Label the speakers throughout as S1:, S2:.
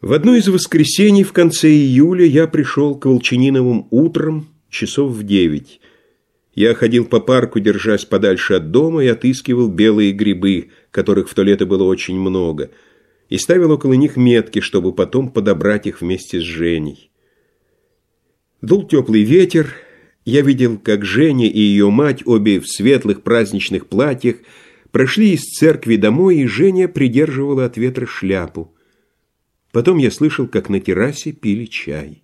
S1: В одно из воскресений в конце июля я пришел к Волчаниновым утром часов в 9. Я ходил по парку, держась подальше от дома, и отыскивал белые грибы, которых в то лето было очень много, и ставил около них метки, чтобы потом подобрать их вместе с Женей. Дул теплый ветер. Я видел, как Женя и ее мать, обе в светлых праздничных платьях, прошли из церкви домой, и Женя придерживала от ветра шляпу. Потом я слышал, как на террасе пили чай.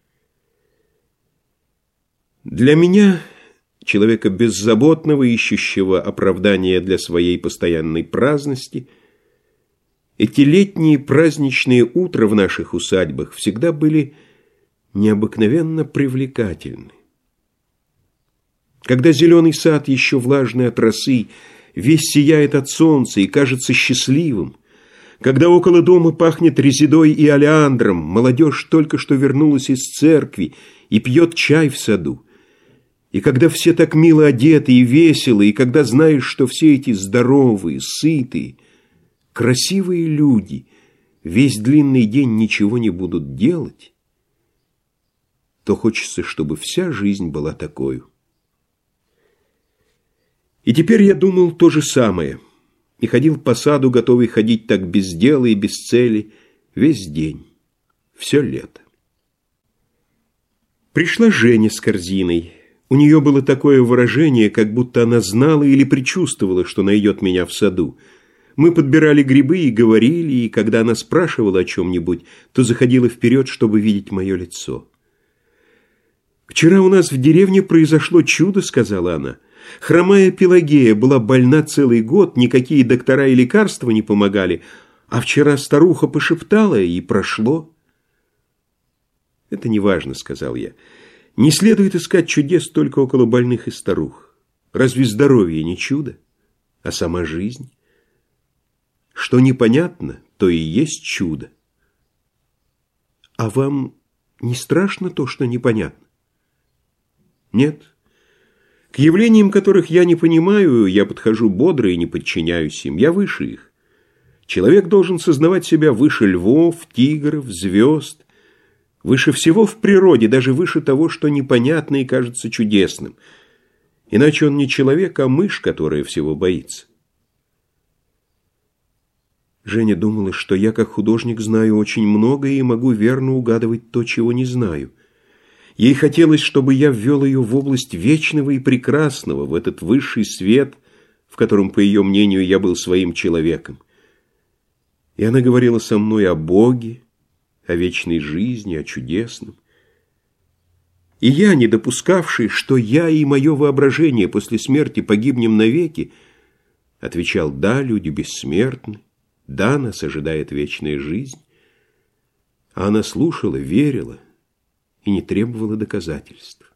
S1: Для меня, человека беззаботного, ищущего оправдания для своей постоянной праздности, эти летние праздничные утра в наших усадьбах всегда были необыкновенно привлекательны. Когда зеленый сад, еще влажный от росы, весь сияет от солнца и кажется счастливым, когда около дома пахнет резедой и олеандром, молодежь только что вернулась из церкви и пьет чай в саду, и когда все так мило одеты и весело, и когда знаешь, что все эти здоровые, сытые, красивые люди весь длинный день ничего не будут делать, то хочется, чтобы вся жизнь была такой. И теперь я думал то же самое, и ходил по саду, готовый ходить так без дела и без цели весь день, все лето. Пришла Женя с корзиной. У нее было такое выражение, как будто она знала или предчувствовала, что найдет меня в саду. Мы подбирали грибы и говорили, и когда она спрашивала о чем-нибудь, то заходила вперед, чтобы видеть мое лицо. «Вчера у нас в деревне произошло чудо», — сказала она. «Хромая Пелагея была больна целый год, никакие доктора и лекарства не помогали, а вчера старуха пошептала, и прошло». «Это не важно», — сказал я. «Не следует искать чудес только около больных и старух. Разве здоровье не чудо, а сама жизнь? Что непонятно, то и есть чудо. А вам не страшно то, что непонятно?» «Нет. К явлениям, которых я не понимаю, я подхожу бодро и не подчиняюсь им. Я выше их. Человек должен сознавать себя выше львов, тигров, звезд, выше всего в природе, даже выше того, что непонятно и кажется чудесным. Иначе он не человек, а мышь, которая всего боится». Женя думала, что я, как художник, знаю очень многое и могу верно угадывать то, чего не знаю. Ей хотелось, чтобы я ввел ее в область вечного и прекрасного, в этот высший свет, в котором, по ее мнению, я был своим человеком. И она говорила со мной о Боге, о вечной жизни, о чудесном. И я, не допускавший, что я и мое воображение после смерти погибнем навеки, отвечал: да, люди бессмертны, да, нас ожидает вечная жизнь. А она слушала, верила и не требовала доказательств.